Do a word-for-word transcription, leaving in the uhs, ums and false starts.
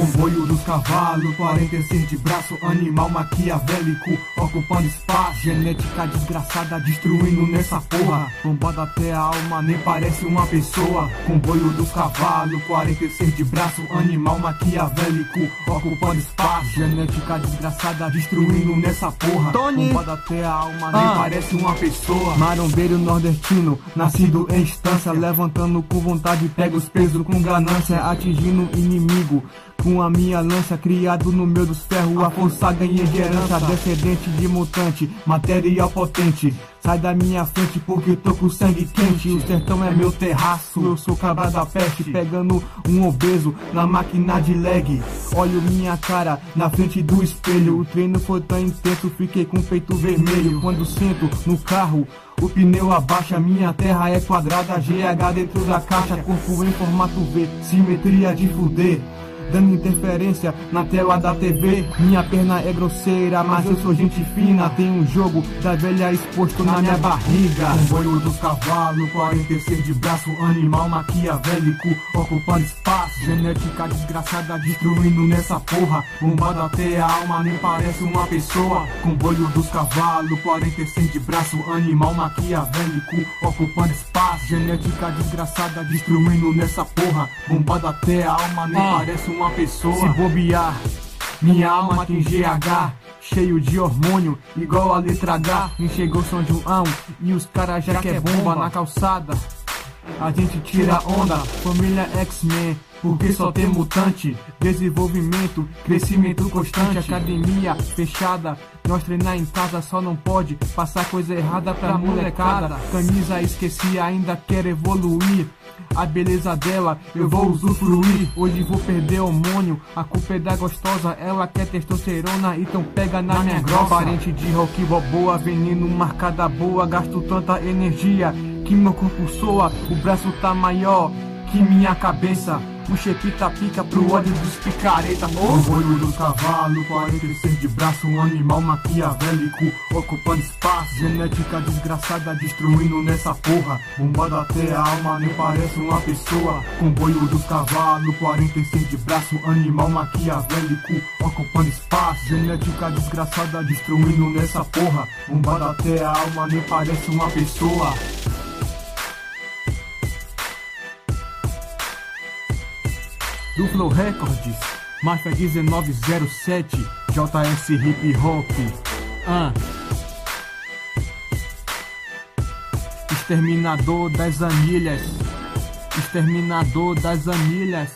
Comboio dos cavalos, quarenta e seis de braço, animal maquiavélico, ocupando espaço. Genética desgraçada, destruindo nessa porra. Bombada até a alma, nem parece uma pessoa. Comboio dos cavalos, quarenta e seis de braço, animal maquiavélico, ocupando espaço. Genética desgraçada, destruindo nessa porra. Tony. Bombada até a alma, nem ah. parece uma pessoa. Marombeiro nordestino, nascido em instância, levantando com vontade, pega os pesos com ganância, atingindo inimigo com a minha lança, criado no meio dos ferros, a força ganhei de herança, descendente de mutante, material potente. Sai da minha frente porque tô com sangue quente, o sertão é meu terraço, eu sou cabra da peste, pegando um obeso na máquina de leg. Olho minha cara na frente do espelho, o treino foi tão intenso, fiquei com o peito vermelho. Quando sento no carro, o pneu abaixa, minha terra é quadrada, G H dentro da caixa, corpo em formato V, simetria de fuder, dando interferência na tela da T V. Minha perna é grosseira, mas eu sou gente fina. Tem um jogo da velha exposto na minha barriga. Comboio dos cavalos, quarenta e seis de braço, animal maquiavélico, ocupando espaço. Genética desgraçada, destruindo nessa porra. Bombada até a alma, nem parece uma pessoa. Comboio dos cavalos, quarenta e seis de braço, animal maquiavélico, ocupando espaço. Genética desgraçada, destruindo nessa porra. Bombada até a alma, nem ah. parece uma pessoa. Se bobear, minha alma tem G H, cheio de hormônio, igual a letra H. Enxergou São João e os caras já quer bomba na calçada. A gente tira onda, família X-Men, porque só tem mutante. Desenvolvimento, crescimento constante, academia fechada. Nós treinar em casa só não pode passar coisa errada pra molecada. Camisa esqueci, ainda quero evoluir. A beleza dela eu vou usufruir. Hoje vou perder hormônio, a culpa é da gostosa. Ela quer testosterona, então pega na minha grossa. Parente de rock boa, veneno marcada boa. Gasto tanta energia que meu corpo soa. O braço tá maior que minha cabeça. Puxa pita pica pro ódio dos picareta. Comboio dos cavalos, quarenta e seis de braço, um animal maquiavélico, ocupando espaço. Genética desgraçada, destruindo nessa porra. Bombada até a alma, nem parece uma pessoa. Comboio dos cavalos, quarenta e seis de braço, animal maquiavélico, ocupando espaço. Genética desgraçada, destruindo nessa porra. Bombada até a alma, nem parece uma pessoa. Do Flow Records, Máfia dezenove zero sete, J S Hip Hop. Ah. Exterminador das anilhas, exterminador das anilhas.